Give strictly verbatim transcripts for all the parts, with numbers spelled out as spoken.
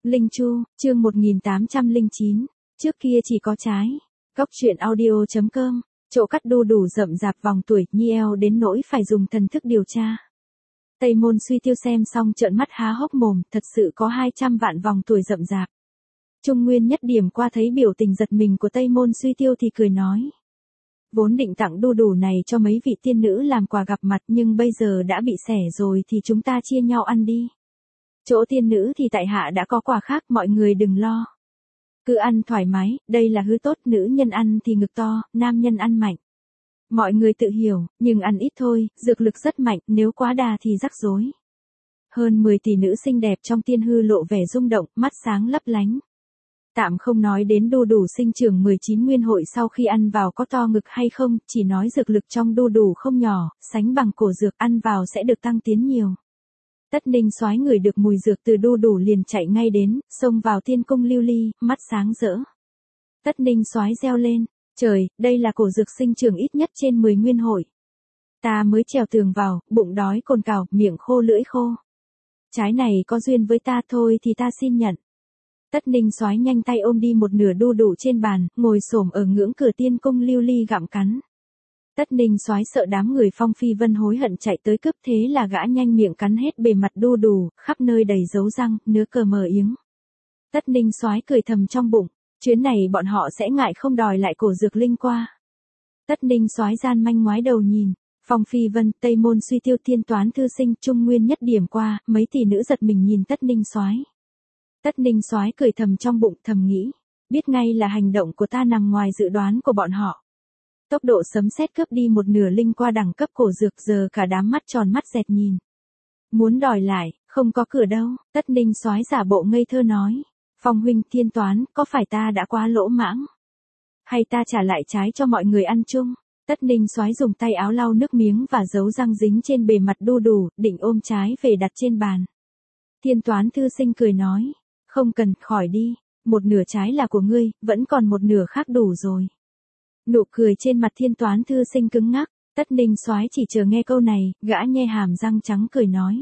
Linh Chu, chương một nghìn tám trăm lẻ chín, trước kia chỉ có trái. Góc truyện audio chấm com, chỗ cắt đu đủ rậm rạp vòng tuổi nhi eo đến nỗi phải dùng thần thức điều tra. Tây Môn Suy Tiêu xem xong trợn mắt há hốc mồm, thật sự có hai trăm vạn vòng tuổi rậm rạp. Trung Nguyên Nhất Điểm qua thấy biểu tình giật mình của Tây Môn Suy Tiêu thì cười nói. Vốn định tặng đu đủ này cho mấy vị tiên nữ làm quà gặp mặt nhưng bây giờ đã bị xẻ rồi thì chúng ta chia nhau ăn đi. Chỗ tiên nữ thì tại hạ đã có quà khác, mọi người đừng lo. Cứ ăn thoải mái, đây là hứa tốt, nữ nhân ăn thì ngực to, nam nhân ăn mạnh. Mọi người tự hiểu, nhưng ăn ít thôi, dược lực rất mạnh, nếu quá đà thì rắc rối. Hơn mười tỷ nữ xinh đẹp trong tiên hư lộ vẻ rung động, mắt sáng lấp lánh. Tạm không nói đến đu đủ sinh trưởng mười chín nguyên hội sau khi ăn vào có to ngực hay không, chỉ nói dược lực trong đu đủ không nhỏ, sánh bằng cổ dược, ăn vào sẽ được tăng tiến nhiều. Tất Ninh Soái ngửi được mùi dược từ đu đủ liền chạy ngay đến, xông vào tiên cung lưu ly, mắt sáng rỡ. Tất Ninh Soái reo lên, trời, đây là cổ dược sinh trưởng ít nhất trên mười nguyên hội. Ta mới trèo tường vào, bụng đói cồn cào, miệng khô lưỡi khô. Trái này có duyên với ta thôi thì ta xin nhận. Tất Ninh Soái nhanh tay ôm đi một nửa đu đủ trên bàn, ngồi xổm ở ngưỡng cửa tiên cung lưu ly gặm cắn. Tất Ninh Soái sợ đám người Phong Phi Vân hối hận chạy tới cướp, thế là gã nhanh miệng cắn hết bề mặt đu đủ, khắp nơi đầy dấu răng, nứa cờ mờ yếng. Tất Ninh Soái cười thầm trong bụng, chuyến này bọn họ sẽ ngại không đòi lại cổ dược linh qua. Tất Ninh Soái gian manh ngoái đầu nhìn, Phong Phi Vân, Tây Môn Suy Tiêu, Tiên Toán Thư Sinh, Trung Nguyên Nhất Điểm qua, mấy tỷ nữ giật mình nhìn Tất Ninh Soái. Tất Ninh Soái cười thầm trong bụng, thầm nghĩ, biết ngay là hành động của ta nằm ngoài dự đoán của bọn họ. Tốc độ sấm sét cướp đi một nửa linh qua đẳng cấp cổ dược, giờ cả đám mắt tròn mắt dẹt nhìn. Muốn đòi lại, không có cửa đâu. Tất Ninh Soái giả bộ ngây thơ nói, Phong huynh, Thiên Toán, có phải ta đã quá lỗ mãng? Hay ta trả lại trái cho mọi người ăn chung? Tất Ninh Soái dùng tay áo lau nước miếng và dấu răng dính trên bề mặt đu đủ, định ôm trái về đặt trên bàn. Thiên Toán Thư Sinh cười nói, không cần, khỏi đi, một nửa trái là của ngươi, vẫn còn một nửa khác đủ rồi. Nụ cười trên mặt Thiên Toán Thư Sinh cứng ngắc, Tất Ninh Soái chỉ chờ nghe câu này, gã nhe hàm răng trắng cười nói.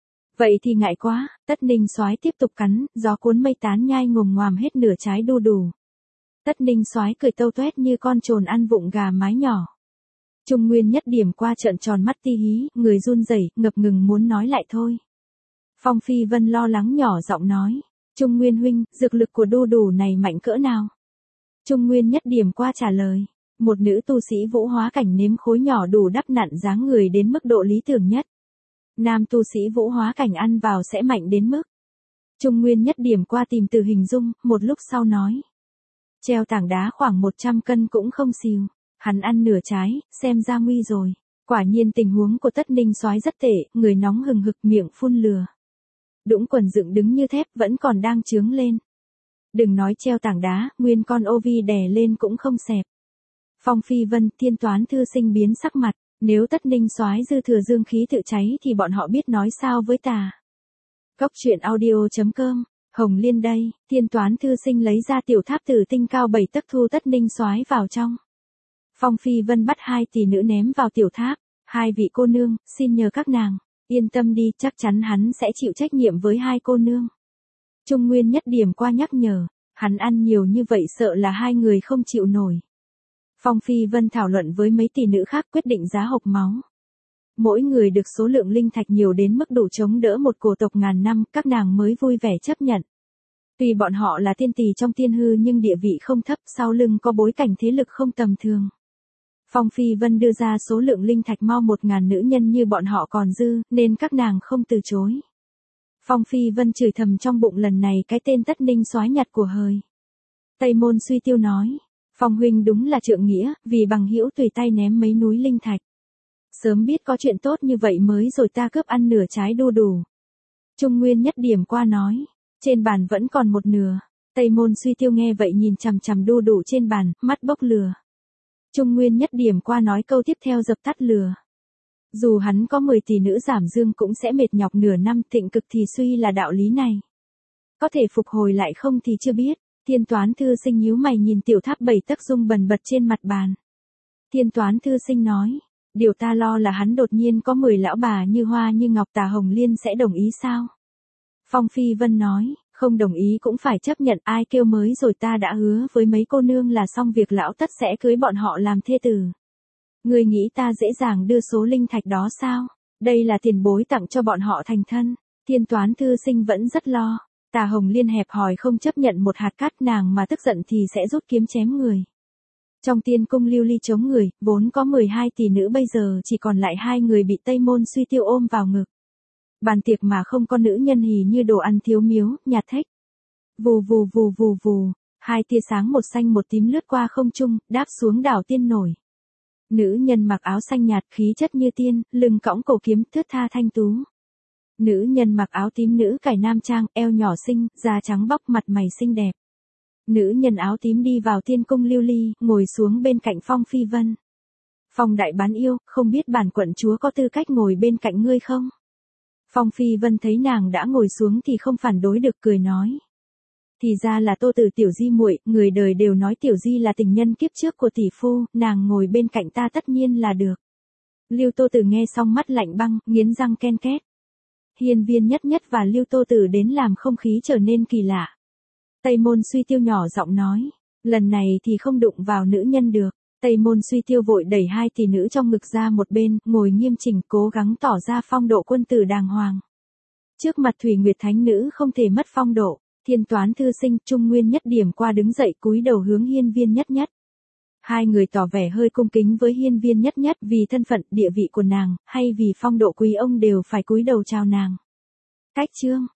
Vậy thì ngại quá. Tất Ninh Soái tiếp tục cắn, gió cuốn mây tán nhai ngồm ngoàm hết nửa trái đu đủ. Tất Ninh Soái cười tâu toét như con trồn ăn vụng gà mái nhỏ. Trung Nguyên Nhất Điểm qua trợn tròn mắt ti hí, người run rẩy, ngập ngừng muốn nói lại thôi. Phong Phi Vân lo lắng nhỏ giọng nói, Trung Nguyên huynh, dược lực của đu đủ này mạnh cỡ nào? Trung Nguyên Nhất Điểm qua trả lời, một nữ tu sĩ vũ hóa cảnh nếm khối nhỏ đủ đắp nặn dáng người đến mức độ lý tưởng nhất. Nam tu sĩ vũ hóa cảnh ăn vào sẽ mạnh đến mức. Trung Nguyên Nhất Điểm qua tìm từ hình dung, một lúc sau nói. Treo tảng đá khoảng một trăm cân cũng không xìu. Hắn ăn nửa trái, xem ra nguy rồi. Quả nhiên tình huống của Tất Ninh Soái rất tệ, người nóng hừng hực, miệng phun lửa. Đũng quần dựng đứng như thép, vẫn còn đang chướng lên. Đừng nói treo tảng đá, nguyên con ô vi đè lên cũng không xẹp. Phong Phi Vân, Thiên Toán Thư Sinh biến sắc mặt, nếu Tất Ninh Soái dư thừa dương khí tự cháy thì bọn họ biết nói sao với ta. Góc truyện audio chấm com, Hồng Liên đây. Thiên Toán Thư Sinh lấy ra tiểu tháp tử tinh cao bảy tấc thu Tất Ninh Soái vào trong. Phong Phi Vân bắt hai tỷ nữ ném vào tiểu tháp, hai vị cô nương, xin nhờ các nàng, yên tâm đi, chắc chắn hắn sẽ chịu trách nhiệm với hai cô nương. Trung Nguyên Nhất Điểm qua nhắc nhở, hắn ăn nhiều như vậy sợ là hai người không chịu nổi. Phong Phi Vân thảo luận với mấy tỷ nữ khác quyết định giá hộc máu. Mỗi người được số lượng linh thạch nhiều đến mức đủ chống đỡ một cổ tộc ngàn năm, các nàng mới vui vẻ chấp nhận. Tuy bọn họ là tiên tỷ trong tiên hư nhưng địa vị không thấp, sau lưng có bối cảnh thế lực không tầm thường. Phong Phi Vân đưa ra số lượng linh thạch mau một ngàn nữ nhân như bọn họ còn dư, nên các nàng không từ chối. Phong Phi Vân chửi thầm trong bụng, lần này cái tên Tất Ninh Soái nhặt của hời. Tây Môn Suy Tiêu nói, Phong huynh đúng là trượng nghĩa, vì bằng hữu tùy tay ném mấy núi linh thạch. Sớm biết có chuyện tốt như vậy mới rồi ta cướp ăn nửa trái đu đủ. Trung Nguyên Nhất Điểm qua nói, trên bàn vẫn còn một nửa. Tây Môn Suy Tiêu nghe vậy nhìn chằm chằm đu đủ trên bàn, mắt bốc lửa. Trung Nguyên Nhất Điểm qua nói câu tiếp theo dập tắt lửa. Dù hắn có mười tỷ nữ giảm dương cũng sẽ mệt nhọc nửa năm, thịnh cực thì suy là đạo lý này. Có thể phục hồi lại không thì chưa biết. Thiên Toán Thư Sinh nhíu mày nhìn tiểu tháp bảy tấc rung bần bật trên mặt bàn. Thiên Toán Thư Sinh nói, điều ta lo là hắn đột nhiên có mười lão bà như hoa như ngọc, Tà Hồng Liên sẽ đồng ý sao? Phong Phi Vân nói, Không đồng ý cũng phải chấp nhận, ai kêu mới rồi ta đã hứa với mấy cô nương là xong việc lão tất sẽ cưới bọn họ làm thê tử. Ngươi nghĩ ta dễ dàng đưa số linh thạch đó sao? Đây là tiền bối tặng cho bọn họ thành thân. Thiên Toán thư sinh vẫn rất lo. Tà Hồng Liên hẹp hòi không chấp nhận một hạt cát, nàng mà tức giận thì sẽ rút kiếm chém người. Trong tiên cung lưu ly chống người, vốn có mười hai tỷ nữ bây giờ chỉ còn lại hai người bị Tây Môn Suy Tiêu ôm vào ngực. Bàn tiệc mà không có nữ nhân hì như đồ ăn thiếu miếu, nhạt thách. Vù vù vù vù vù, hai tia sáng một xanh một tím lướt qua không trung, đáp xuống đảo tiên nổi. Nữ nhân mặc áo xanh nhạt, khí chất như tiên, lưng cõng cổ kiếm, thướt tha thanh tú. Nữ nhân mặc áo tím nữ cải nam trang, eo nhỏ xinh, da trắng bóc, mặt mày xinh đẹp. Nữ nhân áo tím đi vào tiên cung lưu ly, ngồi xuống bên cạnh Phong Phi Vân. Phong đại bán yêu, không biết bản quận chúa có tư cách ngồi bên cạnh ngươi không? Phong Phi Vân thấy nàng đã ngồi xuống thì không phản đối được, cười nói. Thì ra là Tô Tử tiểu di muội, người đời đều nói tiểu di là tình nhân kiếp trước của tỷ phu, nàng ngồi bên cạnh ta tất nhiên là được. Lưu Tô Tử nghe xong mắt lạnh băng, nghiến răng ken két. Hiên Viên Nhất Nhất và Lưu Tô Tử đến làm không khí trở nên kỳ lạ. Tây Môn Suy Tiêu nhỏ giọng nói, lần này thì không đụng vào nữ nhân được. Tây Môn Suy Tiêu vội đẩy hai tỷ nữ trong ngực ra một bên, ngồi nghiêm chỉnh, cố gắng tỏ ra phong độ quân tử đàng hoàng. Trước mặt Thủy Nguyệt Thánh Nữ không thể mất phong độ. Thiên Toán thư sinh, Trung Nguyên Nhất điểm qua đứng dậy cúi đầu hướng Hiên Viên Nhất Nhất. Hai người tỏ vẻ hơi cung kính với Hiên Viên Nhất Nhất, vì thân phận, địa vị của nàng, hay vì phong độ quý ông đều phải cúi đầu chào nàng. Cách chương